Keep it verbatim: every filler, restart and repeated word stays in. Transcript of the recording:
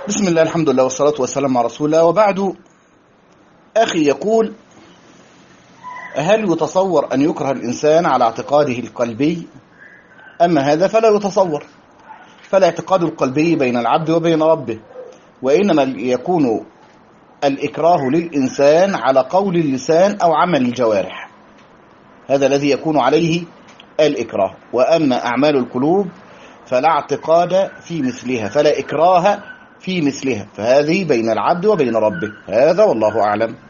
بسم الله، الحمد لله، والصلاة والسلام على رسول الله، وبعد. أخي يقول: هل يتصور أن يكره الإنسان على اعتقاده القلبي؟ أما هذا فلا يتصور، فالاعتقاد القلبي بين العبد وبين ربه، وإنما يكون الإكراه للإنسان على قول اللسان أو عمل الجوارح، هذا الذي يكون عليه الإكراه. وأما أعمال القلوب فلا اعتقاد في مثلها، فلا إكراه في مثلها، فهذه بين العبد وبين ربه. هذا والله أعلم.